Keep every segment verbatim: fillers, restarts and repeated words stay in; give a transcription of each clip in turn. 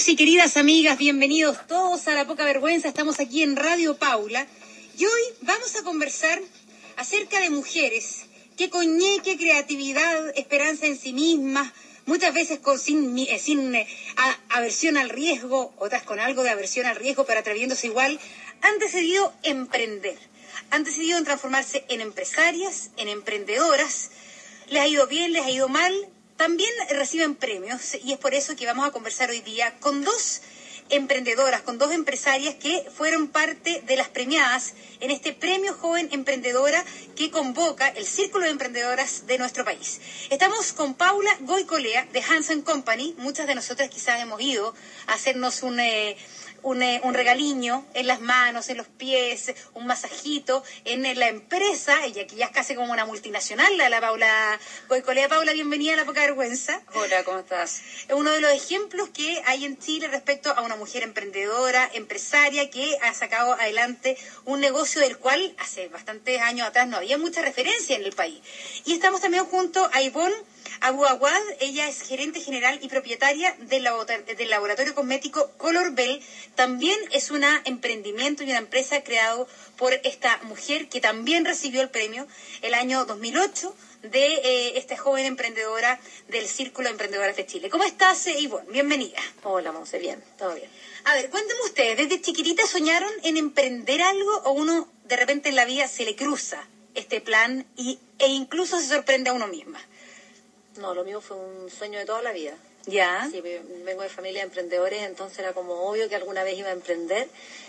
Queridos y queridas amigas, bienvenidos todos a La Poca Vergüenza. Estamos aquí en Radio Paula y hoy vamos a conversar acerca de mujeres que con ñeque, creatividad, esperanza en sí mismas, muchas veces con, sin, eh, sin eh, a, aversión al riesgo, otras con algo de aversión al riesgo, pero atreviéndose igual, han decidido emprender, han decidido transformarse en empresarias, en emprendedoras. Les ha ido bien, les ha ido mal. También reciben premios y es por eso que vamos a conversar hoy día con dos emprendedoras, con dos empresarias que fueron parte de las premiadas en este Premio Joven Emprendedora que convoca el Círculo de Emprendedoras de nuestro país. Estamos con Paula Goicolea de Hanson Company. Muchas de nosotras quizás hemos ido a hacernos un... Eh, Un, eh, un regaliño en las manos, en los pies, un masajito en, en la empresa, ella que ya es casi como una multinacional, la, la Paula Goicolea. Paula, bienvenida a La Poca Vergüenza. Hola, ¿cómo estás? Es uno de los ejemplos que hay en Chile respecto a una mujer emprendedora, empresaria, que ha sacado adelante un negocio del cual hace bastantes años atrás no había mucha referencia en el país. Y estamos también junto a Ivonne Abu Awad. Ella es gerente general y propietaria del, del laboratorio cosmético Color Bell. También es un emprendimiento y una empresa creado por esta mujer que también recibió el premio el año dos mil ocho de eh, esta joven emprendedora del Círculo de Emprendedoras de Chile. ¿Cómo estás, eh, Ivonne? Bienvenida. Hola, Monse, bien, todo bien. A ver, cuéntenme ustedes, ¿desde chiquititas soñaron en emprender algo o uno de repente en la vida se le cruza este plan y, e incluso se sorprende a uno misma? No, lo mío fue un sueño de toda la vida. ¿Ya? Sí, vengo de familia de emprendedores, entonces era como obvio que alguna vez iba a emprender.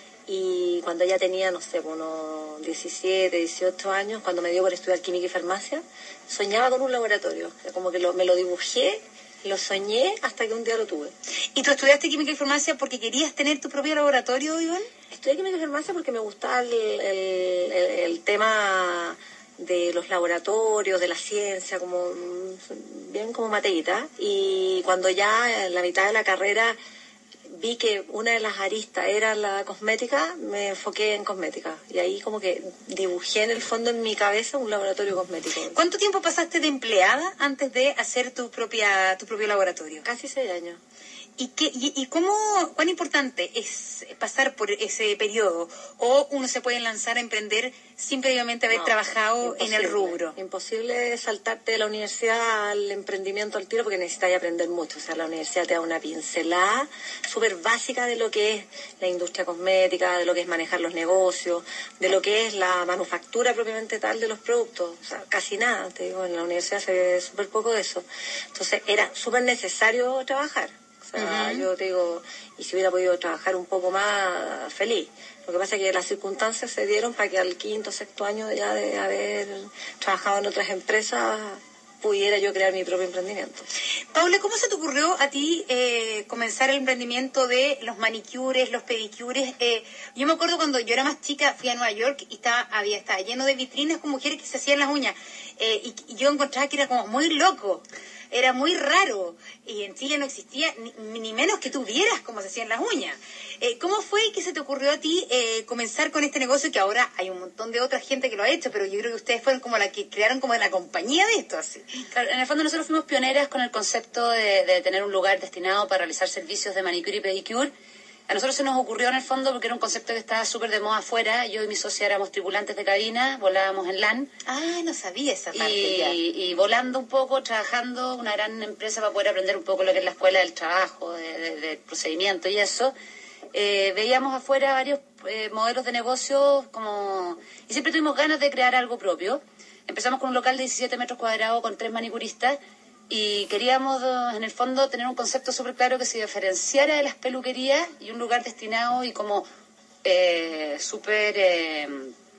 Y cuando ya tenía, no sé, unos diecisiete, dieciocho años, cuando me dio por estudiar química y farmacia, soñaba con un laboratorio. O sea, como que lo, me lo dibujé, lo soñé hasta que un día lo tuve. ¿Y tú estudiaste química y farmacia porque querías tener tu propio laboratorio, Ivonne? Estudié química y farmacia porque me gustaba el, el, el, el tema de los laboratorios, de la ciencia, como bien como mateíta. Y cuando ya en la mitad de la carrera vi que una de las aristas era la cosmética, me enfoqué en cosmética. Y ahí como que dibujé en el fondo en mi cabeza un laboratorio cosmético. ¿Cuánto tiempo pasaste de empleada antes de hacer tu propia tu propio laboratorio? Casi seis años. ¿Y, qué, y, y cómo, cuán importante es pasar por ese periodo? ¿O uno se puede lanzar a emprender sin previamente haber no, trabajado en el rubro? Imposible saltarte de la universidad al emprendimiento al tiro porque necesitas aprender mucho. O sea, la universidad te da una pincelada súper básica de lo que es la industria cosmética, de lo que es manejar los negocios, de lo que es la manufactura propiamente tal de los productos. O sea, casi nada, te digo, en la universidad se ve súper poco de eso. Entonces, era súper necesario trabajar. O sea, uh-huh. Yo te digo, y si hubiera podido trabajar un poco más, feliz. Lo que pasa es que las circunstancias se dieron para que al quinto, sexto año ya de haber trabajado en otras empresas pudiera yo crear mi propio emprendimiento. Paula, ¿cómo se te ocurrió a ti eh, comenzar el emprendimiento de los manicures, los pedicures? Eh, yo me acuerdo cuando yo era más chica, fui a Nueva York y estaba, había, estaba lleno de vitrinas con mujeres que se hacían las uñas. Eh, y, y yo encontraba que era como muy loco. Era muy raro, y en Chile no existía ni, ni menos que tú vieras cómo se hacían las uñas. Eh, ¿Cómo fue que se te ocurrió a ti eh, comenzar con este negocio que ahora hay un montón de otra gente que lo ha hecho, pero yo creo que ustedes fueron como la que crearon como la compañía de esto? Así. Claro, en el fondo nosotros fuimos pioneras con el concepto de, de tener un lugar destinado para realizar servicios de manicure y pedicure. A nosotros se nos ocurrió en el fondo porque era un concepto que estaba súper de moda afuera. Yo y mi socia éramos tripulantes de cabina, volábamos en LAN. Ah, no sabía esa parte y, ya. Y volando un poco, trabajando una gran empresa para poder aprender un poco lo que es la escuela del trabajo, de, de, de procedimiento y eso. Eh, veíamos afuera varios eh, modelos de negocio como y siempre tuvimos ganas de crear algo propio. Empezamos con un local de diecisiete metros cuadrados con tres manicuristas. Y queríamos, en el fondo, tener un concepto súper claro que se diferenciara de las peluquerías y un lugar destinado y como eh, súper eh,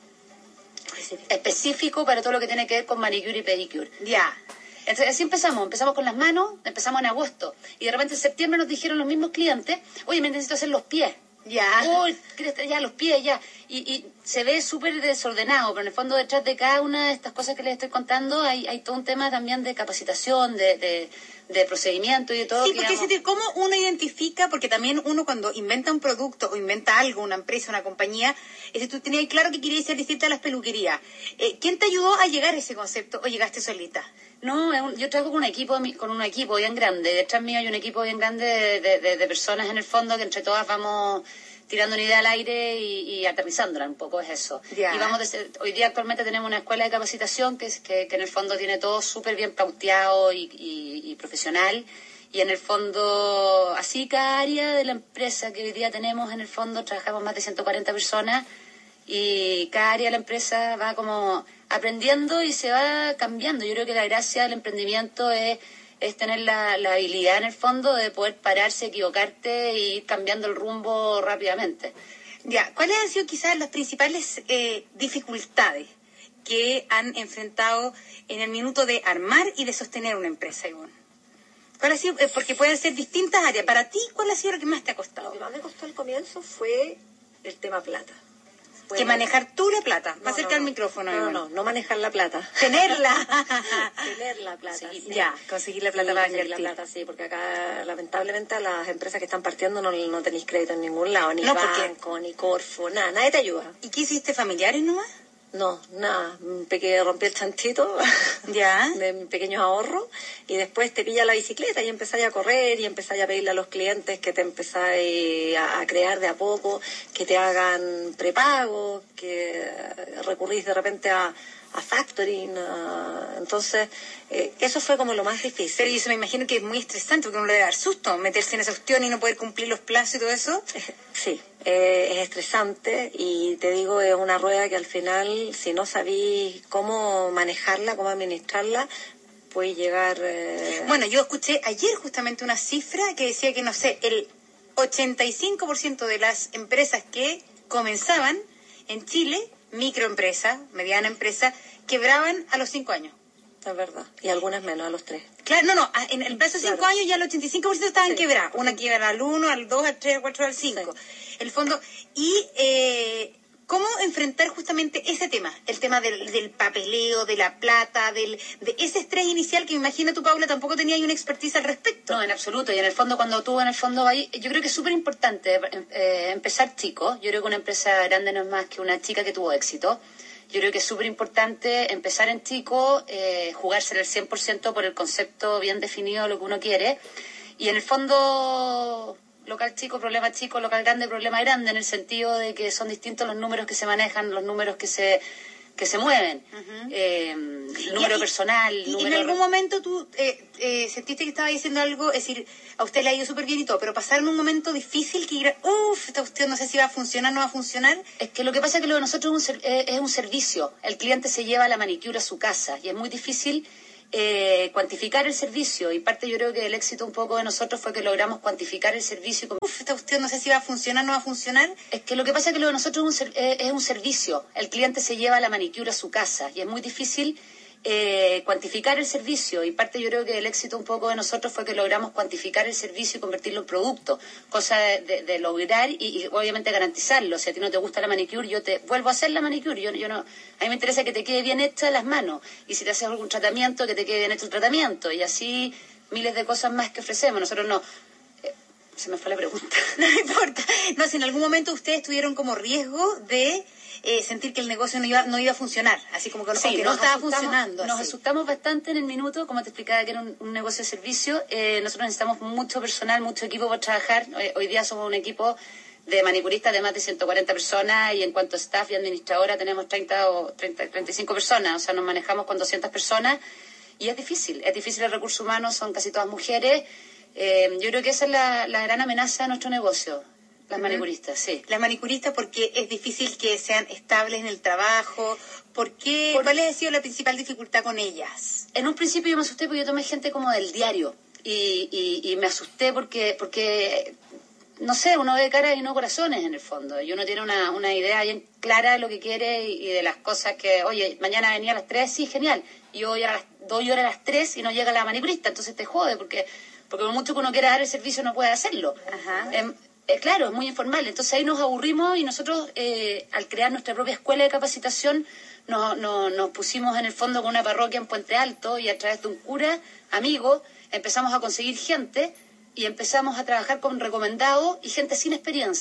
específico para todo lo que tiene que ver con manicure y pedicure. Ya. Entonces, así empezamos. Empezamos con las manos, empezamos en agosto. Y de repente en septiembre nos dijeron los mismos clientes, oye, me necesito hacer los pies. Ya. Oh, ya, los pies, ya. Y, y se ve súper desordenado, pero en el fondo detrás de cada una de estas cosas que les estoy contando hay, hay todo un tema también de capacitación, de, de, de procedimiento y de todo. Sí, que porque digamos... es decir, ¿cómo uno identifica? Porque también uno cuando inventa un producto o inventa algo, una empresa, una compañía, es decir, tú tenías claro que querías ser distinta a las peluquerías. Eh, ¿Quién te ayudó a llegar a ese concepto o llegaste solita? No, es un, yo trabajo con un equipo con un equipo bien grande. Detrás mío hay un equipo bien grande de, de, de, de personas en el fondo que entre todas vamos tirando una idea al aire y, y aterrizándola un poco, es eso. Ya. Y vamos de, hoy día actualmente tenemos una escuela de capacitación que, que, que en el fondo tiene todo súper bien pauteado y, y, y profesional. Y en el fondo, así cada área de la empresa que hoy día tenemos, en el fondo trabajamos más de ciento cuarenta personas y cada área de la empresa va como aprendiendo y se va cambiando. Yo creo que la gracia del emprendimiento es, es tener la, la habilidad en el fondo de poder pararse, equivocarte e ir cambiando el rumbo rápidamente. Ya, ¿cuáles han sido quizás las principales eh, dificultades que han enfrentado en el minuto de armar y de sostener una empresa, Ivonne? ¿Cuál ha sido? Eh, porque pueden ser distintas áreas. Para ti, ¿cuál ha sido lo que más te ha costado? Lo que más me costó al comienzo fue el tema plata. Fue que manejar tú la plata. No, Más cerca no, al no. micrófono. No, no, Ivonne. no, no manejar la plata. Tenerla. Tener la plata. Sí, Sí. ya, conseguir la plata Sí, para conseguir la invertir. plata, sí, porque acá lamentablemente a las empresas que están partiendo no, no tenéis crédito en ningún lado, ni No, porque- banco, ni Corfo, nada, nadie te ayuda. ¿Y qué hiciste, familiares nomás? No, nada, pequeño rompí el chanchito Ya. de mis pequeños ahorros y después te pilla la bicicleta y empezáis a correr y empezáis a pedirle a los clientes que te empezáis a, a crear de a poco, que te hagan prepago, que recurrís de repente a, a factoring, a- entonces eh, eso fue como lo más difícil. Pero yo se me imagino que es muy estresante porque uno le debe dar susto meterse en esa cuestión y no poder cumplir los plazos y todo eso. Sí, eh, es estresante y te digo, es una rueda que al final, si no sabís cómo manejarla, cómo administrarla, puede llegar... eh, Bueno, yo escuché ayer justamente una cifra que decía que, no sé, el ochenta y cinco por ciento de las empresas que comenzaban en Chile, microempresas, mediana empresa, quebraban a los cinco años. es verdad, y algunas menos, a los tres. Claro, no, no, a- en el plazo de cinco Claro. años ya el ochenta y cinco por ciento estaban Sí. quebradas. Una quiebra al uno, al dos, al tres, al cuatro, al cinco. El fondo, y eh, cómo enfrentar justamente ese tema, el tema del, del papeleo, de la plata, del, de ese estrés inicial que me imagino tú, Paula, tampoco tenías una expertise al respecto. No, en absoluto. Y en el fondo, cuando tú en el fondo ahí, yo creo que es súper importante eh, empezar chico. Yo creo que una empresa grande no es más que una chica que tuvo éxito. Yo creo que es súper importante empezar en chico, eh, jugársela al cien por ciento por el concepto bien definido de lo que uno quiere. Y en el fondo, local chico, problema chico, local grande, problema grande, en el sentido de que son distintos los números que se manejan, los números que se que se mueven. Ujú. Eh, el número Y- personal, Y número... en algún momento tú eh, eh, sentiste que estaba diciendo algo, es decir, a usted le ha ido súper bien y todo, pero pasaron un momento difícil que era, uff, esta cuestión no sé si va a funcionar, no va a funcionar. Es que lo que pasa es que lo de nosotros es un, ser- eh, es un servicio. El cliente se lleva la manicura a su casa y es muy difícil eh, cuantificar el servicio. Y parte yo creo que el éxito un poco de nosotros fue que logramos cuantificar el servicio. y com- Uf, esta cuestión no sé si va a funcionar, no va a funcionar. Es que lo que pasa es que lo de nosotros es un, ser- eh, es un servicio. El cliente se lleva la manicura a su casa y es muy difícil eh, cuantificar el servicio. Y parte yo creo que el éxito un poco de nosotros fue que logramos cuantificar el servicio y convertirlo en producto. Cosa de, de- de lograr y, y obviamente garantizarlo. Si a ti no te gusta la manicure, yo te vuelvo a hacer la manicure. Yo, yo no, a mí me interesa que te quede bien hecha las manos. Y si te haces algún tratamiento, que te quede bien hecho el tratamiento. Y así miles de cosas más que ofrecemos. Nosotros no... eh, se me fue la pregunta. No importa. No, si en algún momento ustedes tuvieron como riesgo de eh, sentir que el negocio no iba, no iba a funcionar, así como que, no- Sí, que no nos estaba asustamos- funcionando. Nos así. asustamos bastante en el minuto, como te explicaba que era un, un negocio de servicio. Eh, nosotros necesitamos mucho personal, mucho equipo para trabajar. Hoy, hoy día somos un equipo de manicuristas de más de ciento cuarenta personas y en cuanto a staff y administradora tenemos treinta o treinta, treinta y cinco personas. O sea, nos manejamos con doscientas personas y es difícil. Es difícil el recurso humano, son casi todas mujeres. Eh, yo creo que esa es la, la gran amenaza de nuestro negocio, las manicuristas, sí. Las manicuristas, porque es difícil que sean estables en el trabajo. ¿Por qué? ¿Cuál ha sido la principal dificultad con ellas? En un principio yo me asusté porque yo tomé gente como del diario y, y, y me asusté porque, porque, no sé, uno ve caras y no corazones en el fondo y uno tiene una, una idea bien clara de lo que quiere y, y de las cosas que, oye, mañana venía a las tres, sí, genial, y hoy a las doy horas a las tres y no llega la manicurista, entonces te jode porque, porque por mucho que uno quiera dar el servicio no puede hacerlo. Ajá. Em, eh, claro, es muy informal, entonces ahí nos aburrimos y nosotros eh, al crear nuestra propia escuela de capacitación nos, nos, nos pusimos en el fondo con una parroquia en Puente Alto y a través de un cura amigo empezamos a conseguir gente y empezamos a trabajar con recomendados y gente sin experiencia.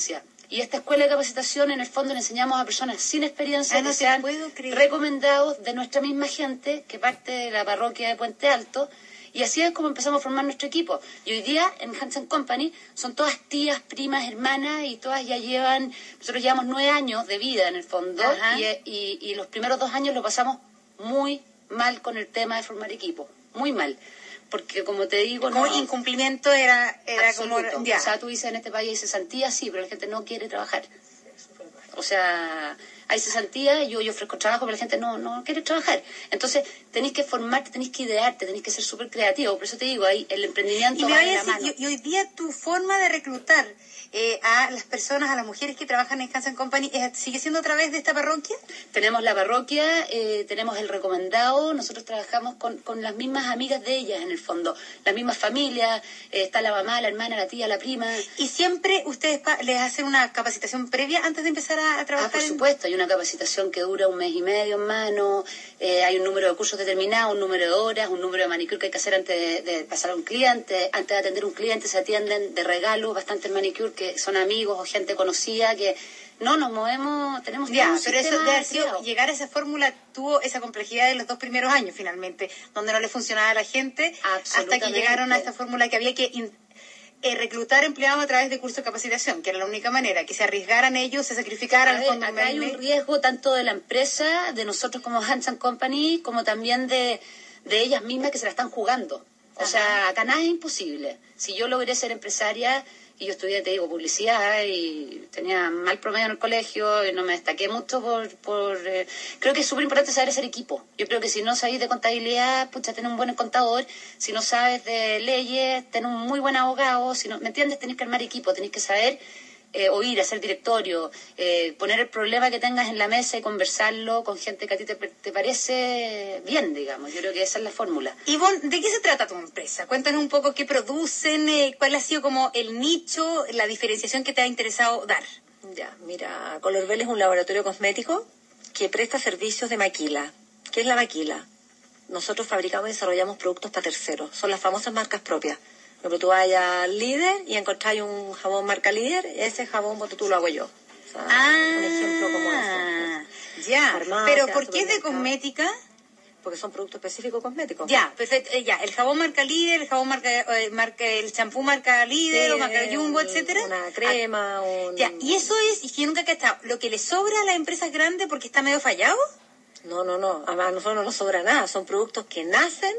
Y esta escuela de capacitación, en el fondo, le enseñamos a personas sin experiencia ah, no que sean recomendados de nuestra misma gente, que parte de la parroquia de Puente Alto, y así es como empezamos a formar nuestro equipo. Y hoy día, en Hansen Company, son todas tías, primas, hermanas, y todas ya llevan, nosotros llevamos nueve años de vida, en el fondo, y, y, y los primeros dos años lo pasamos muy mal con el tema de formar equipo, muy mal. Porque, como te digo, como no, incumplimiento era, era como... Ya. O sea, tú dices, en este país hay cesantía, sí, pero la gente no quiere trabajar. O sea, hay cesantía, yo, yo ofrezco trabajo, pero la gente no, no quiere trabajar. Entonces, tenéis que formarte, tenéis que idearte, tenéis que ser súper creativo. Por eso te digo, ahí el emprendimiento y me va vaya de la a decir, mano. Y, y hoy día tu forma de reclutar eh, a las personas, a las mujeres que trabajan en Hansen Company, ¿sigue siendo a través de esta parroquia? Tenemos la parroquia, eh, tenemos el recomendado, nosotros trabajamos con, con las mismas amigas de ellas, en el fondo, las mismas familias, eh, está la mamá, la hermana, la tía, la prima. ¿Y siempre ustedes pa- les hacen una capacitación previa antes de empezar a, a trabajar? Ah, por en... supuesto, hay una capacitación que dura un mes y medio en mano, eh, hay un número de cursos determinado, un número de horas, un número de manicure que hay que hacer antes de, de pasar a un cliente, antes de atender a un cliente se atienden de regalo bastantes manicure que son amigos o gente conocida que no nos movemos, tenemos ya, un pero eso de haber sido, creado. llegar a esa fórmula tuvo esa complejidad de los dos primeros años finalmente, donde no le funcionaba a la gente, hasta que llegaron a esta fórmula que había que in, eh, reclutar empleados a través de cursos de capacitación, que era la única manera, que se arriesgaran ellos, se sacrificaran. Ver, acá hay un riesgo tanto de la empresa, de nosotros como Hansen Company, como también de, de ellas mismas que se la están jugando. O Ajá. sea, acá nada es imposible. Si yo logré ser empresaria, y yo estudié, te digo, publicidad, y tenía mal promedio en el colegio, y no me destaqué mucho por... por eh, creo que es súper importante saber hacer equipo. Yo creo que si no sabéis de contabilidad, pucha, tener un buen contador. Si no sabes de leyes, tener un muy buen abogado. Si no, ¿me entiendes? Tenés que armar equipo, tenés que saber... Eh, oír, hacer directorio, eh, poner el problema que tengas en la mesa y conversarlo con gente que a ti te, te parece bien, digamos. Yo creo que esa es la fórmula. Ivonne, ¿de qué se trata tu empresa? Cuéntanos un poco qué producen, eh, cuál ha sido como el nicho, la diferenciación que te ha interesado dar. Ya, mira, Colorbel es un laboratorio cosmético que presta servicios de maquila. ¿Qué es la maquila? Nosotros fabricamos y desarrollamos productos para terceros. Son las famosas marcas propias. Por ejemplo, tú vayas al Líder y encontráis un jabón marca Líder, ese jabón, pues, tú lo hago yo. O sea, ah, un ejemplo como ese. Ya, farmacia, pero ¿por qué es de cosmética? Porque son productos específicos cosméticos. Ya, perfecto. Eh, ya, el jabón marca Líder, el jabón marca, eh, marca el champú marca Líder, sí, o marca Jumbo, etcétera. Una crema, ah, un... Ya, y eso es, y si yo nunca he estado, lo que le sobra a las empresas grandes porque está medio fallado. No, no, no, a nosotros no nos sobra nada, son productos que nacen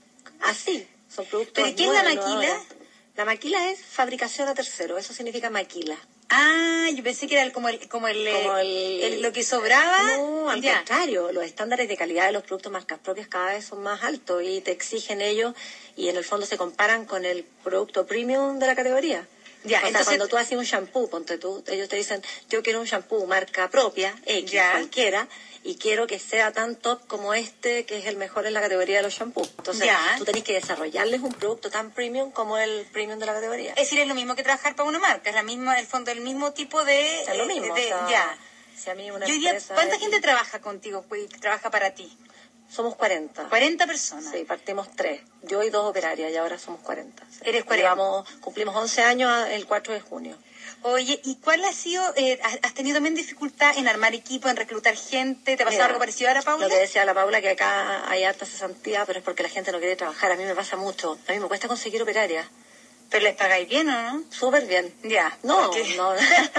así. Son productos. ¿Pero qué es la maquila? La maquila es fabricación a tercero, eso significa maquila. Ah, yo pensé que era el, como el, como el, como el, el lo que sobraba. No, al ya. contrario, los estándares de calidad de los productos marcas propias cada vez son más altos y te exigen ellos y en el fondo se comparan con el producto premium de la categoría. Ya, o entonces, sea, cuando tú haces un shampoo, ponte tú, ellos te dicen, yo quiero un shampoo marca propia, X, ya. cualquiera, y quiero que sea tan top como este, que es el mejor en la categoría de los shampoos. Entonces, ya. tú tenés que desarrollarles un producto tan premium como el premium de la categoría. Es decir, es lo mismo que trabajar para una marca, es la misma, el fondo, el mismo tipo de... Es lo mismo, de, o sea, ya. Si a mí una Yo diría, ¿cuánta es... gente trabaja contigo, pues, trabaja para ti? Somos cuarenta. cuarenta personas. Sí, partimos tres. Yo y dos operarias y ahora somos cuarenta. Sí. Eres cuarenta. Llevamos, cumplimos once años el cuatro de junio. Oye, ¿y cuál ha sido, eh, has tenido también dificultad en armar equipo, en reclutar gente? ¿Te ha pasado algo parecido a la Paula? Lo que decía la Paula, que acá hay harta cesantía, pero es porque la gente no quiere trabajar. A mí me pasa mucho. A mí me cuesta conseguir operarias. ¿Pero les pagáis bien o no? Súper bien. Ya. No, porque... no.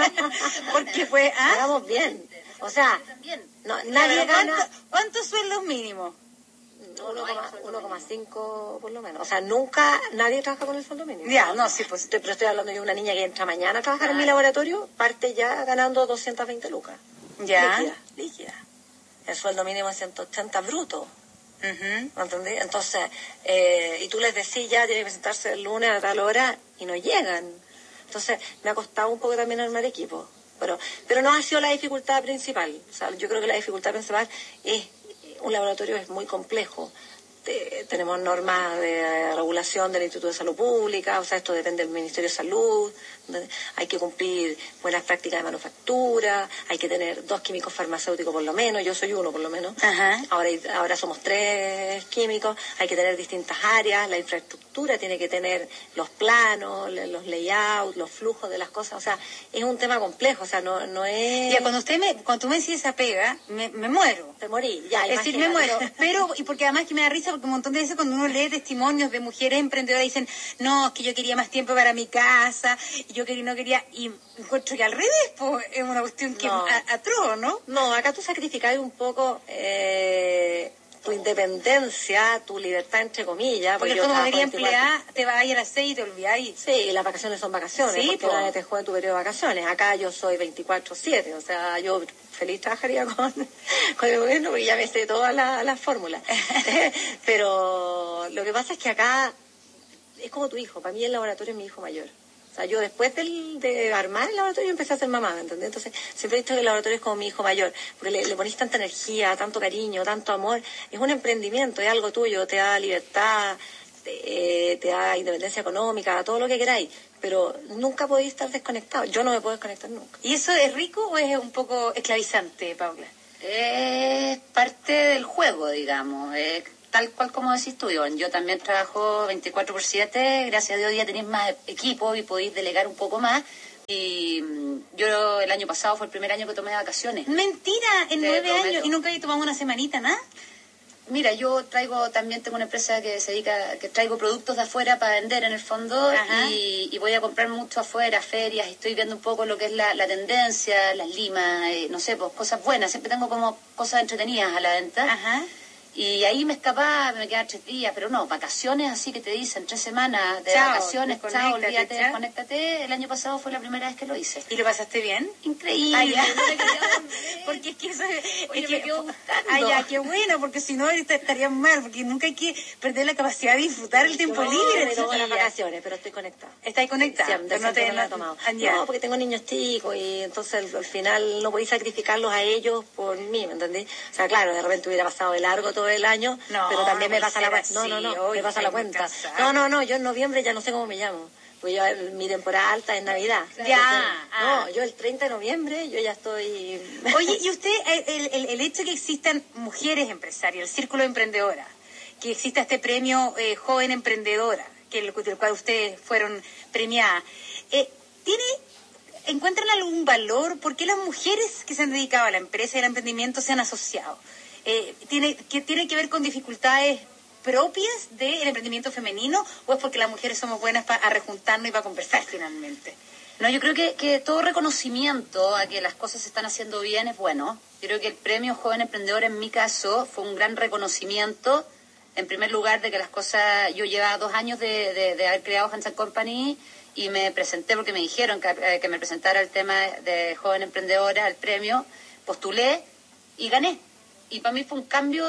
porque pues, ¿ah? Pagamos bien. O sea, no, nadie gana... ¿Cuánto, ¿Cuántos sueldos mínimos? uno coma cinco por lo menos. O sea, nunca nadie trabaja con el sueldo mínimo. Ya, no, sí, pues. Pero estoy hablando de una niña que entra mañana a trabajar ah. en mi laboratorio, parte ya ganando doscientas veinte lucas. Ya. Líquida, líquida. El sueldo mínimo es ciento ochenta bruto. Uh-huh. ¿Me entendí? Entonces, eh, y tú les decís ya, tiene que presentarse el lunes a tal hora, y no llegan. Entonces, me ha costado un poco también armar equipo. Pero, pero no ha sido la dificultad principal. O sea, yo creo que la dificultad principal es, un laboratorio es muy complejo. Eh, tenemos normas de regulación del Instituto de Salud Pública, o sea, esto depende del Ministerio de Salud, hay que cumplir buenas prácticas de manufactura, hay que tener dos químicos farmacéuticos por lo menos, yo soy uno por lo menos, Ajá. ahora ahora somos tres químicos, hay que tener distintas áreas, la infraestructura tiene que tener los planos, los layouts, los flujos de las cosas, o sea, es un tema complejo, o sea, no, no es... Ya, cuando usted me, cuando tú me decís esa pega, me, me muero. Te morí, ya, Es decir, me muero, pero, y porque además que me da risa, porque un montón de veces cuando uno lee testimonios de mujeres emprendedoras dicen, no, es que yo quería más tiempo para mi casa, y yo quería, no quería, y encuentro que al revés, pues, es una cuestión que No. es a- atroz, ¿no? No, acá tú sacrificas un poco eh, tu independencia, tu libertad, entre comillas. Porque yo tú como trabajo quería veinticuatro. emplear, te vas a ir a las seis y te olvidáis. Sí, y las vacaciones son vacaciones, Sí, porque po. nadie te juega tu periodo de vacaciones. Acá yo soy veinticuatro siete, o sea, yo feliz trabajaría con, con el gobierno porque ya me sé todas las las fórmulas. Pero lo que pasa es que acá es como tu hijo, para mí el laboratorio es mi hijo mayor. O sea, yo después del, de armar el laboratorio empecé a ser mamá, ¿me entendés? Entonces, siempre he visto que el laboratorio es como mi hijo mayor, porque le, le ponís tanta energía, tanto cariño, tanto amor. Es un emprendimiento, es algo tuyo, te da libertad, te, eh, te da independencia económica, todo lo que queráis, pero nunca podéis estar desconectado. Yo no me puedo desconectar nunca. ¿Y eso es rico o es un poco esclavizante, Paula? Es parte del juego, digamos. Es tal cual como decís tú, Iván. Yo también trabajo veinticuatro por siete. Gracias a Dios ya tenéis más equipo y podéis delegar un poco más. Y mm, yo el año pasado fue el primer año que tomé vacaciones. Mentira, en Te nueve prometo. años y nunca he tomado una semanita, ¿nada? Mira, yo traigo, también tengo una empresa que se dedica, que traigo productos de afuera para vender en el fondo. Ajá. y, y voy a comprar mucho afuera, ferias, y estoy viendo un poco lo que es la, la tendencia, las limas, eh, no sé, pues cosas buenas, siempre tengo como cosas entretenidas a la venta. Ajá. Y ahí me escapaba, me quedaba tres días, pero no, vacaciones así que te dicen, tres semanas de Chao, vacaciones, chao, desconéctate, olvídate, chao. desconéctate. El año pasado fue la primera vez que lo hice. ¿Y lo pasaste bien? Increíble. Ah, ya. no me quería volver. Porque es que eso es, Oye, es me que, quedó gustando. ah, ya, qué bueno, porque si no ahorita estarían mal, porque nunca hay que perder la capacidad de disfrutar el tiempo Yo libre. me tomo las chiquilla. vacaciones, pero estoy conectada. ¿Estáis conectada? Sí, Pero no, te- no la he tomado. ah, ya. No, porque tengo niños chicos y entonces al final no podéis sacrificarlos a ellos por mí, ¿me entendés? O sea, claro, de repente hubiera pasado de largo todo el año, No, pero también no me puede pasa la ser cuenta. No, no, así, no, hoy me pasa la estoy muy cuenta. cansada. No, no, no, yo en noviembre ya no sé cómo me llamo. Pues yo, mi temporada alta es Navidad. Ya, No, ah. yo el treinta de noviembre yo ya estoy... Oye, y usted, el, el, el hecho de que existan mujeres empresarias, el círculo de emprendedoras, que exista este premio eh, Joven Emprendedora, que el, del cual ustedes fueron premiadas, eh, ¿tiene, encuentran algún valor? ¿Por qué las mujeres que se han dedicado a la empresa y al emprendimiento se han asociado? Eh, ¿tiene, que, ¿Tiene que ver con dificultades propias del emprendimiento femenino o es porque las mujeres somos buenas para rejuntarnos y para conversar finalmente? No, yo creo que, que todo reconocimiento a que las cosas se están haciendo bien es bueno. Yo creo que el premio Joven Emprendedor en mi caso fue un gran reconocimiento, en primer lugar, de que las cosas, yo llevaba dos años de, de, de haber creado Hansen Company y me presenté porque me dijeron que, eh, que me presentara el tema de Joven Emprendedora, el premio, postulé y gané. Y para mí fue un cambio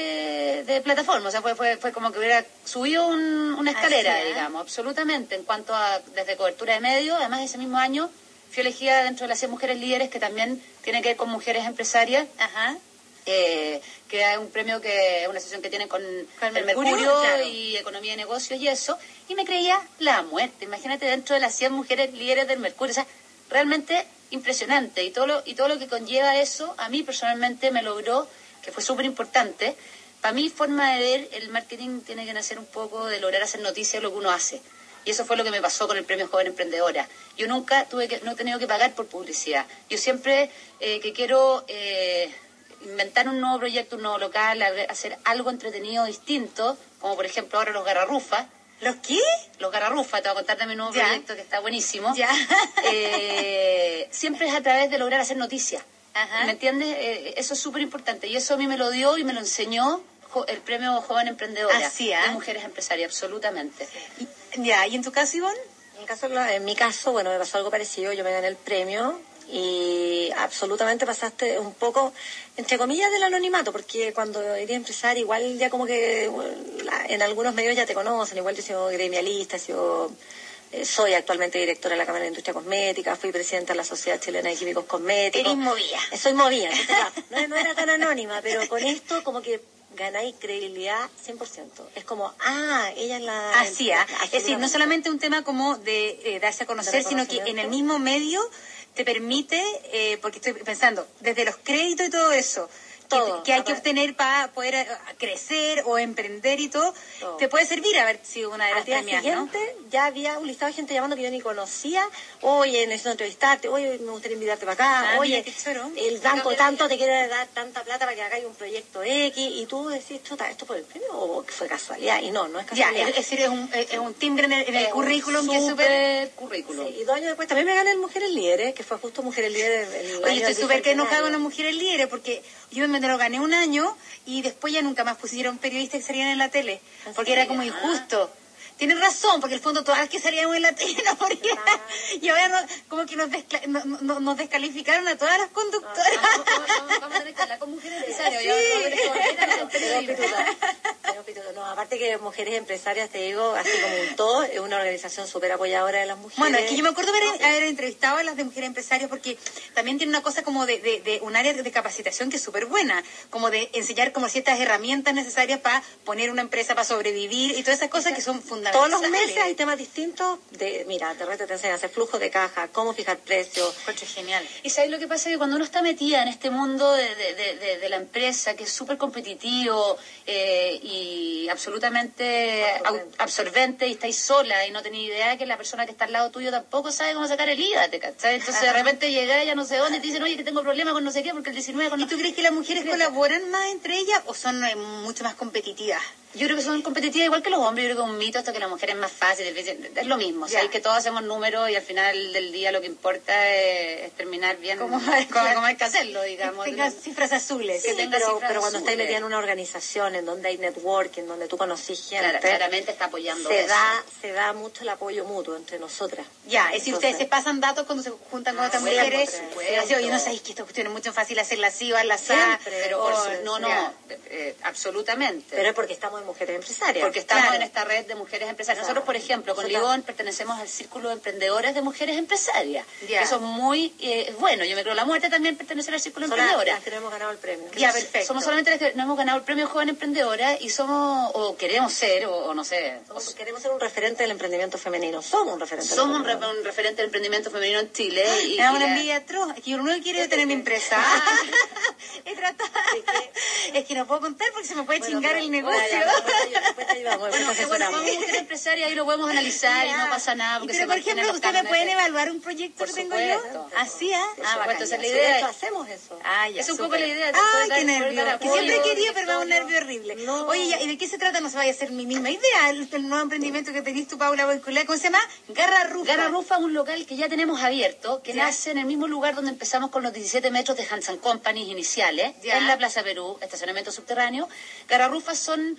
de, de plataforma, o sea, fue, fue, fue como que hubiera subido un- una escalera, Así, ¿eh? digamos, absolutamente, en cuanto a desde cobertura de medios. Además, ese mismo año fui elegida dentro de las cien mujeres líderes, que también tiene que ver con mujeres empresarias, Ajá. eh, que es un premio, que es una sesión que tienen con, Con el Mercurio, Mercurio, claro. y Economía de Negocios y eso, y me creía la muerte. Imagínate, dentro de las cien mujeres líderes del Mercurio, o sea, realmente impresionante, y todo lo, y todo lo que conlleva eso, a mí personalmente me logró, que fue súper importante. Para mi forma de ver, el marketing tiene que nacer un poco de lograr hacer noticias de lo que uno hace. Y eso fue lo que me pasó con el Premio Joven Emprendedora. Yo nunca tuve que, no he tenido que pagar por publicidad. Yo siempre eh, que quiero eh, inventar un nuevo proyecto, un nuevo local, hacer algo entretenido, distinto, como por ejemplo ahora los Garrarrufa. ¿Los qué? Los Garrarrufa, te voy a contar de mi nuevo Ya. proyecto que está buenísimo. Ya. Eh, siempre es a través de lograr hacer noticias. Ajá. ¿Me entiendes? Eh, eso es súper importante. Y eso a mí me lo dio y me lo enseñó jo- el Premio Joven Emprendedora Así, ¿ah? de Mujeres Empresarias, absolutamente. Y- Ya, ¿y en tu caso, Ivonne? En, el caso, en mi caso, bueno, me pasó algo parecido. Yo me gané el premio y absolutamente pasaste un poco, entre comillas, del anonimato, porque cuando eres empresaria igual ya como que bueno, la- en algunos medios ya te conocen. Igual yo he sido gremialista, he sido, eh, soy actualmente directora de la Cámara de Industria Cosmética, fui presidenta de la Sociedad Chilena de Químicos Cosméticos. Eres movida. Eh, Soy movida, entonces, claro, no, no era tan anónima, pero con esto como que ganáis credibilidad cien por ciento. Es como, ah, ella es la... Así, ¿ah? Es decir, no solamente un tema como de eh, darse a conocer, sino que en el mismo medio te permite, eh, porque estoy pensando, desde los créditos y todo eso, todo, que, que hay que obtener para poder uh, crecer o emprender y todo, todo, te puede servir haber sido una de las premias, ¿no? Ya había un listado de gente llamando que yo ni conocía. Oye, necesito entrevistarte. Oye, me gustaría invitarte para acá. Ah, Oye, mira, el banco tanto te quiere dar tanta plata para que hagáis un proyecto X. Y tú decís, chuta, ¿esto por el premio o fue casualidad? Y no, no es casualidad. Ya, es decir, es un, es un timbre en el, en el currículum que es súper currículum. Sí, y dos años después también me gané el Mujeres Líderes, que fue justo Mujeres Líderes. El Oye, estoy súper que enojada con las Mujeres Líderes, porque yo me lo gané un año y después ya nunca más pusieron periodistas que salían en la tele, porque era como injusto. Tienen razón, porque en el fondo todas las que salíamos en la tele no morían. Ah. Y ahora no, como que nos, descla no, no, nos descalificaron a todas las conductoras. Ah, vamos, vamos, vamos a conectarla con mujeres empresarias. Sí. No, aparte que Mujeres Empresarias, te digo, así como un todo, es una organización súper apoyadora de las mujeres. Bueno, es que yo me acuerdo haber, haber entrevistado a las de Mujeres Empresarias, porque también tiene una cosa como de, de, de un área de capacitación que es súper buena, como de enseñar como ciertas herramientas necesarias para poner una empresa, para sobrevivir y todas esas cosas que son fundamentales. Todos los meses hay temas distintos de, mira, de repente te enseñan a hacer flujo de caja, cómo fijar precios. Coche, genial. Y sabes lo que pasa, que cuando uno está metida en este mundo de, de, de, de, de la empresa, que es súper competitivo eh, y absolutamente absorbente. absorbente, y estáis sola y no tenéis idea que la persona que está al lado tuyo tampoco sabe cómo sacar el I V A, ¿te cachai? Entonces Ajá. de repente llega ya no sé dónde y te dicen, oye, que tengo problemas con no sé qué, porque el diecinueve... Con... ¿Y tú crees que las mujeres colaboran más entre ellas o son eh, mucho más competitivas? Yo creo que son competitivas igual que los hombres. Yo creo que es un mito esto que la mujer es más fácil, es lo mismo, yeah. o sea, que todos hacemos números y al final del día lo que importa es, es terminar bien como, como, como hay que hacerlo, digamos. Que tenga cifras azules. Sí, que tenga pero, cifras pero cuando azules. estás metida en una organización en donde hay networking, donde tú conoces gente, Claro, claramente está apoyando se eso. da se da mucho el apoyo mutuo entre nosotras. Ya, es decir, ustedes se pasan datos cuando se juntan con ah, otras bueno, mujeres. Así, oye, no sabéis que esta cuestión es mucho fácil hacerla así o hacerla así. Pero oh, no, no, no eh, absolutamente. Pero es porque estamos en Mujeres Empresarias. Porque estamos claro. en esta red de mujeres empresarias. Claro. Nosotros, por ejemplo, con Nosotros... Ligón pertenecemos al Círculo de Emprendedoras de Mujeres Empresarias. Ya. Eso es muy eh, bueno. Yo me creo la muerte también pertenece al Círculo de Son Emprendedoras. Las que no hemos ganado el premio. Ya, perfecto. Somos solamente las que no hemos ganado el premio Joven Emprendedora y somos, o queremos ser, o, o no sé. Somos, o, queremos ser un referente del emprendimiento femenino. Somos un referente. Somos un, re, un referente del emprendimiento femenino en Chile. Y, me da una envidia atroz. Es que yo no quiero tener mi empresa. He tratado. Que... Es que no puedo contar porque se me puede bueno, chingar pero, el negocio. Después te ayudamos. Bueno, bueno, bueno, vamos a mujer empresaria y lo podemos analizar ya. Y no pasa nada. Porque pero, por ejemplo, ¿ustedes me pueden evaluar un proyecto por que tengo supuesto. yo? ¿Así, ah? Ah, bacán. Esa es la idea. Eso, hacemos eso. Ah, ya, es un super. poco la idea. Ay, qué nervio. Que siempre he querido, pero me da un nervio horrible. No. Oye, ya, ¿y de qué se trata? No se vaya a hacer mi misma idea. El, el nuevo emprendimiento que tenés tú, Paula Boiculá, ¿cómo se llama? Garra Rufa. Garra Rufa es un local que ya tenemos abierto, que ya. nace en el mismo lugar donde empezamos con los diecisiete metros de Hans and Company iniciales, ya. en la Plaza Perú, estacionamiento subterráneo. Garra Rufa son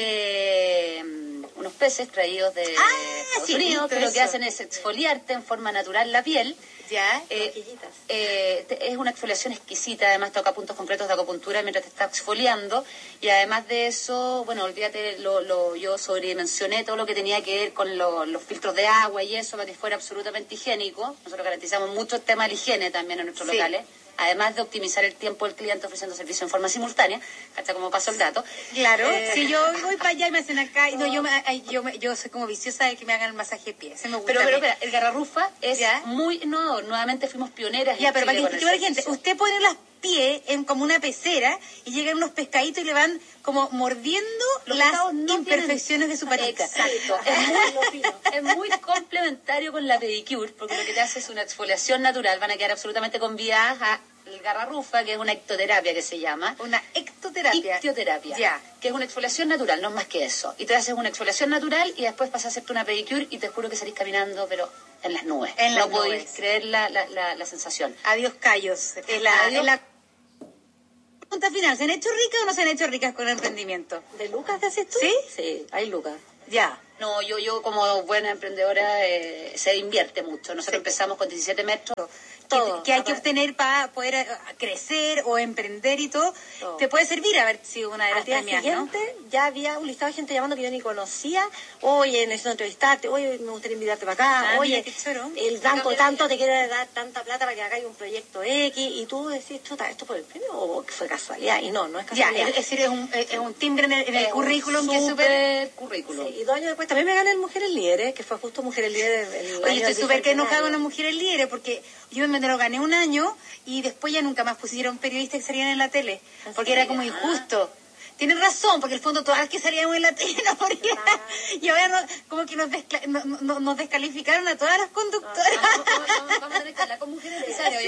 eh, unos peces traídos de ah, Estados sí, Unidos, que lo que eso. hacen es exfoliarte en forma natural la piel. Ya, eh, eh, es una exfoliación exquisita, además toca puntos completos de acupuntura mientras te está exfoliando, y además de eso, bueno, olvídate, lo, lo, yo sobredimensioné todo lo que tenía que ver con lo, los filtros de agua y eso, para que fuera absolutamente higiénico. Nosotros garantizamos mucho el tema de la higiene también en nuestros sí. locales, además de optimizar el tiempo del cliente ofreciendo servicio en forma simultánea, hasta como pasó el dato. Claro, eh, si yo voy para allá y me hacen acá, no, yo, me, yo, me, yo soy como viciosa de que me hagan el masaje de pie, se me gusta. Pero, pero, espera, el Garra Rufa es ¿Ya? muy innovador, nuevamente fuimos pioneras. Ya, pero para que la gente, usted pone las pies en como una pecera y llegan unos pescaditos y le van como mordiendo los las no imperfecciones tienen... de su patita. Exacto. Es muy, es muy complementario con la pedicure, porque lo que te hace es una exfoliación natural. Van a quedar absolutamente convidadas a el Garra Rufa, que es una ectoterapia que se llama. Una ectoterapia. Ictioterapia. Ya. Que es una exfoliación natural, no es más que eso. Y te haces una exfoliación natural y después pasas a hacerte una pedicure y te juro que salís caminando, pero en las nubes. En no las podéis nubes. creer la, la, la, la sensación. Adiós callos. Es la, Adiós. es la... Pregunta final, ¿se han hecho ricas o no se han hecho ricas con el emprendimiento? ¿De lucas decís tú? ¿Sí? Sí, hay lucas. Ya. No, yo yo como buena emprendedora eh, se invierte mucho. Nosotros sí. empezamos con diecisiete metros. Todo, que, que hay que obtener para poder uh, crecer o emprender y todo, todo, te puede servir haber sido una de las premias, ¿no? Al día siguiente ya había un listado de gente llamando que yo ni conocía. Oye, necesito entrevistarte. Oye, me gustaría invitarte para acá. Ah, oye, el banco tanto te quiere dar tanta plata para que haga un proyecto X. Y tú decís, chuta, ¿esto por el premio o fue casualidad? Y no, no es casualidad. Ya, es decir, es un, es un timbre en el, en el currículum que es súper currículum. Sí, y dos años después también me gané el Mujeres Líderes, que fue justo Mujeres Líderes. El Oye, estoy súper que enojada con las Mujeres Líderes porque yo me lo gané un año y después ya nunca más pusieron periodistas que salían en la tele, porque era como injusto. Tienen razón, porque en el fondo todas las que salíamos en la tele no morían. Y ahora no, como que nos, descla no, no, nos descalificaron a todas las conductoras. No, no, no, no, vamos a tener que hablar con mujeres empresarias.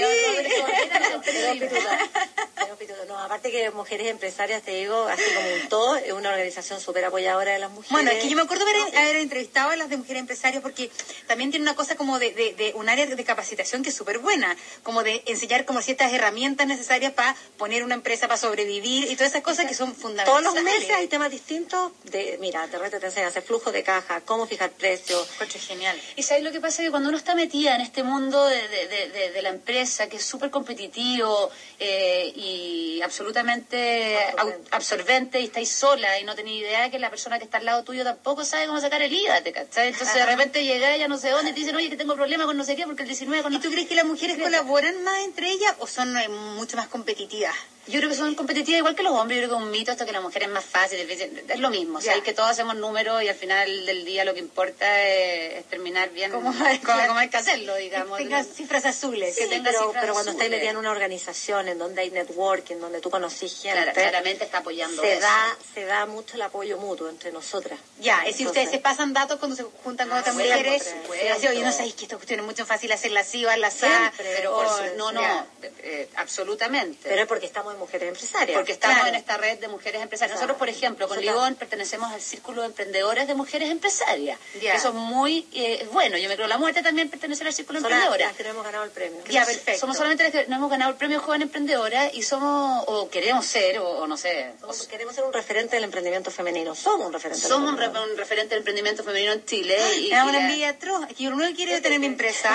No, aparte que Mujeres Empresarias, te digo, así como un todo, es una organización súper apoyadora de las mujeres. Bueno, es que yo me acuerdo haber, haber entrevistado a las de Mujeres Empresarias porque también tiene una cosa como de, de, de un área de capacitación que es súper buena, como de enseñar como ciertas herramientas necesarias para poner una empresa, para sobrevivir y todas esas cosas que son fundamentales. Todos los meses hay temas distintos de, mira, te reto, te enseñan a hacer flujo de caja, cómo fijar precios. Coche genial. Y sabes lo que pasa, que cuando uno está metida en este mundo de, de, de, de, de la empresa, que es súper competitivo eh, y absolutamente absorbente. absorbente, y estáis sola y no tenéis idea de que la persona que está al lado tuyo tampoco sabe cómo sacar el I V A, ¿te cachai? Entonces de repente llega ya no sé dónde y te dicen, oye, que tengo problemas con no sé qué, porque el diecinueve con... ¿Y tú crees que las mujeres colaboran más entre ellas o son eh, mucho más competitivas? Yo creo que son competitivas igual que los hombres. Yo creo que es un mito esto que la mujer es más fácil, es lo mismo. O sea, es que todos hacemos números y al final del día lo que importa es, es terminar bien como, como, como hay que hacerlo, digamos. Que tengas cifras azules. Sí, que tengas pero, cifras pero cuando azules. estás metida en una organización en donde hay networking, donde tú conoces gente, Claro, claramente está apoyando se eso. da se da mucho el apoyo mutuo entre nosotras. Ya, es decir, ustedes se pasan datos cuando se juntan con Ah, otras siempre, mujeres. siempre. Así, oye, no sabéis que esta cuestión es mucho fácil hacerla así o hacerla así. Pero por o, su- no, no, ya. eh, absolutamente. Pero es porque estamos en Mujeres Empresarias. Porque estamos Claro. en esta red de mujeres empresarias. Claro. Nosotros, por ejemplo, con Nosotras- Ligón pertenecemos al Círculo de Emprendedoras de Mujeres Empresarias. Ya. Eso es muy eh, bueno. Yo me creo la muerte también pertenecer al Círculo de Son las, Emprendedoras. las que no hemos ganado el premio. Ya, perfecto. Somos solamente las que no hemos ganado el premio Joven Emprendedora y somos, o queremos ser, o, o no sé, o Somos- queremos ser un referente del emprendimiento femenino. Somos un referente. del somos un, re- emprendimiento. un referente del emprendimiento femenino en Chile. Y, Me da y una la- envidia atroz. Es que yo no quiero tener mi empresa.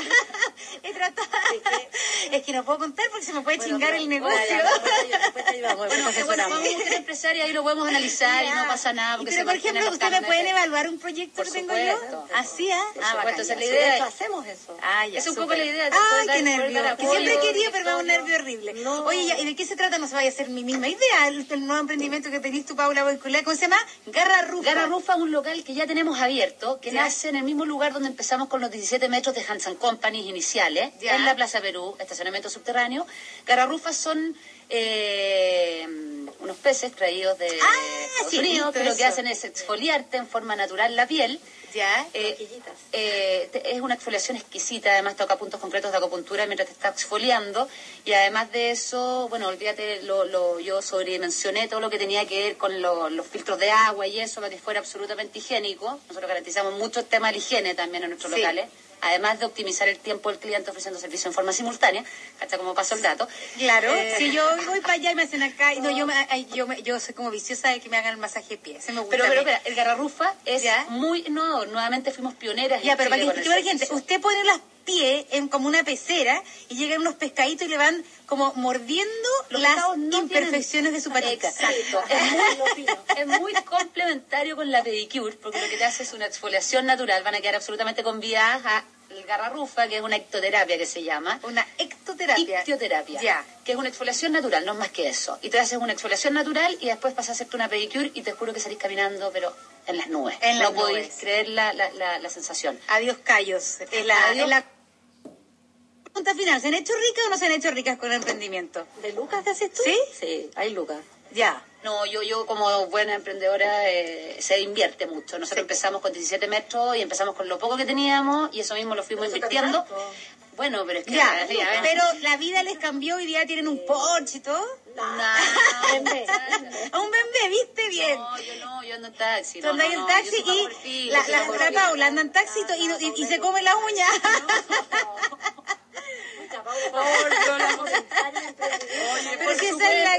He tratado. Es que no puedo contar porque se me puede Bueno, chingar pero- el bueno, negocio. ya, después te- después te ayudamos, después Bueno, te que bueno, asesoramos. vamos a mujer empresaria y lo podemos analizar y no pasa nada. Porque Pero, se por mantienen ejemplo, los ¿ustedes me carnets. pueden evaluar un proyecto Por que tengo supuesto. yo? ¿Así, ah? Por Ah, supuesto, bacán, esa es la ya. idea. De hecho, hacemos eso. Ah, ya, Es un súper. poco la idea. de Ay, poder qué dar- poder nervio. dar Que siempre he apoyo, querido, pero me da un directorio. nervio horrible. No. Oye, ¿y de qué se trata? No se vaya a ser mi misma idea. El, el nuevo emprendimiento que tenés tú, Paula Boiculea, ¿cómo se llama? Garra Rufa. Garra Rufa es un local que ya tenemos abierto, que Ya. nace en el mismo lugar donde empezamos con los diecisiete metros de Hansan Company iniciales, Ya. en la Plaza Perú, estacionamiento subterráneo. Garra Rufa son eh, unos peces traídos de Ah, Estados sí, Unidos, visto que lo que eso. hacen es exfoliarte en forma natural la piel. Ya. Eh, Rosquillitas. eh, te- es una exfoliación exquisita, además toca puntos concretos de acupuntura mientras te está exfoliando, y además de eso, bueno, olvídate, lo, lo, yo sobredimensioné todo lo que tenía que ver con lo- los filtros de agua y eso, para que fuera absolutamente higiénico. Nosotros garantizamos mucho el tema de la higiene también en nuestros Sí. locales, además de optimizar el tiempo del cliente ofreciendo servicio en forma simultánea, hasta como pasó el dato. Claro, Eh, si yo voy para allá y me hacen acá, y no, yo, me, ay, yo, me- yo soy como viciosa de que me hagan el masaje de pie, se me gusta. Pero, a pero, mí. espera, el Garrarufa es Ya. muy innovador. Nuevamente fuimos pioneras Ya, en pero para Chile que con el explique a la gente, servicio. usted pone los pies en como una pecera y llegan unos pescaditos y le van como mordiendo Los las pescados no imperfecciones de su patita. Exacto. Es muy, es muy complementario con la pedicure, porque lo que te hace es una exfoliación natural. Van a quedar absolutamente convidadas a el Garrarufa, que es una ectoterapia que se llama. Una ectoterapia. Ictioterapia. Ya. Que es una exfoliación natural, no es más que eso. Y te haces una exfoliación natural y después pasas a hacerte una pedicure y te juro que salís caminando, pero en las nubes. En las no podéis nubes. creer la, la, la, la sensación. Adiós, callos. Es la, Adiós. es la pregunta final. ¿Se han hecho ricas o no se han hecho ricas con el emprendimiento? ¿De lucas te haces tú? ¿Sí? Sí, hay lucas. Ya. No, yo yo como buena emprendedora eh, se invierte mucho. Nosotros empezamos con diecisiete metros y empezamos con lo poco que teníamos y eso mismo lo fuimos Pero eso invirtiendo. tampoco. Bueno, pero es que... Ya, ya, ven. pero la vida les cambió, hoy día tienen un Porsche y todo. No, Bembé. A un bebé, ¿viste bien? no, yo no, yo ando en taxi. Tú No, andas no, en no, taxi yo soy bajo y perfil, la, yo soy la, bajo la perfil. Paula anda en taxi y, y, y, y se come la uña. Mucha Paula, por favor, no la comentario emprendedor. Pero si esa es la gracia.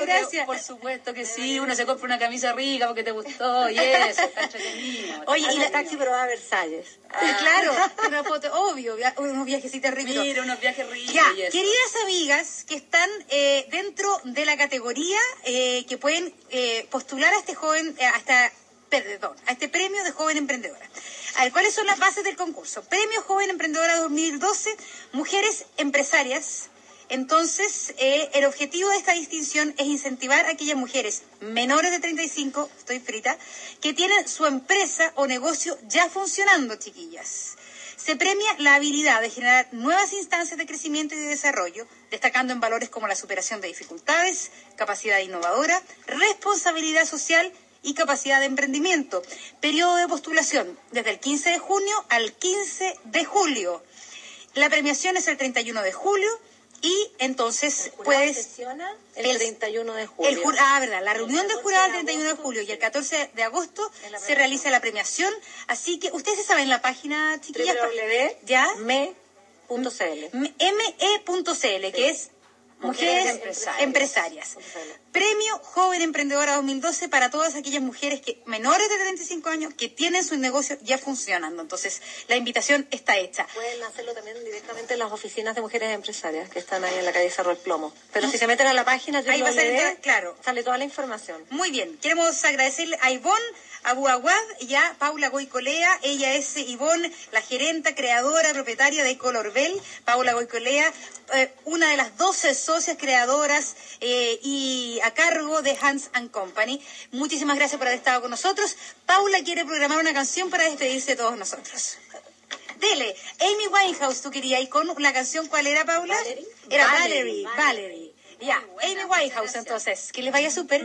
por supuesto que sí. Uno se compra una camisa rica porque te gustó y eso, está entretenido. Oye, y la taxi, pero va a Versalles. Ah. Claro, una foto, obvio, unos viajecitos ricos. Mira, unos viajes ricos. Ya, y eso. queridas amigas que están eh, dentro de la categoría eh, que pueden eh, postular a este joven, eh, a esta, perdón, a este premio de joven emprendedora. A ver, ¿cuáles son las bases del concurso? Premio Joven Emprendedora dos mil doce, mujeres empresarias. Entonces, eh, el objetivo de esta distinción es incentivar a aquellas mujeres menores de treinta y cinco, estoy frita, que tienen su empresa o negocio ya funcionando, chiquillas. Se premia la habilidad de generar nuevas instancias de crecimiento y de desarrollo, destacando en valores como la superación de dificultades, capacidad innovadora, responsabilidad social y capacidad de emprendimiento. Periodo de postulación, desde el quince de junio al quince de julio. La premiación es el treinta y uno de julio. Y entonces puedes... sesiona el, el treinta y uno de julio. El jur, ah, verdad. La reunión de jurado el treinta y uno de julio y el catorce de agosto se realiza la premiación. Así que ustedes saben la página, chiquillas. doble u doble u doble u ¿Ya? punto me punto c l. M E punto c l, que es Mujeres, mujeres empresarias. empresarias. Premio Joven Emprendedora dos mil doce para todas aquellas mujeres que menores de treinta y cinco años que tienen su negocio ya funcionando. Entonces, la invitación está hecha. Pueden hacerlo también directamente en las oficinas de mujeres empresarias que están ahí en la calle Cerro del Plomo. Pero si se meten a la página, ahí va a salir, claro. Sale toda la información. Muy bien. Queremos agradecerle a Ivonne Abu Aguad y a Paula Goicolea. Ella es Ivonne, la gerenta, creadora, propietaria de Colorbel. Paula Goicolea, eh, una de las doce socias creadoras eh, y a cargo de Hans and Company. Muchísimas gracias por haber estado con nosotros. Paula quiere programar una canción para despedirse de todos nosotros. Dele, Amy Winehouse, tú querías ir con la canción, ¿cuál era, Paula? Valerie. Era Valerie. Valerie, Valerie. Ya, Amy Winehouse, entonces. Que les vaya súper.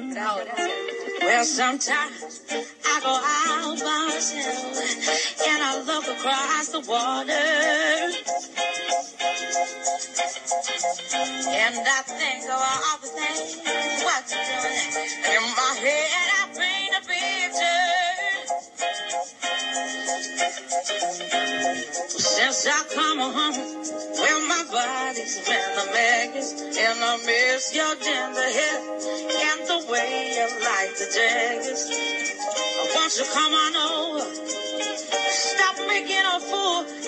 Well, sometimes I go out by myself and I look across the water and I think of all the things what you're doing. In my head I paint a picture. Since I come home, well, my body's been a mess and I miss your gender hair and the way you like the jaggers. Won't you come on over? Stop making a fool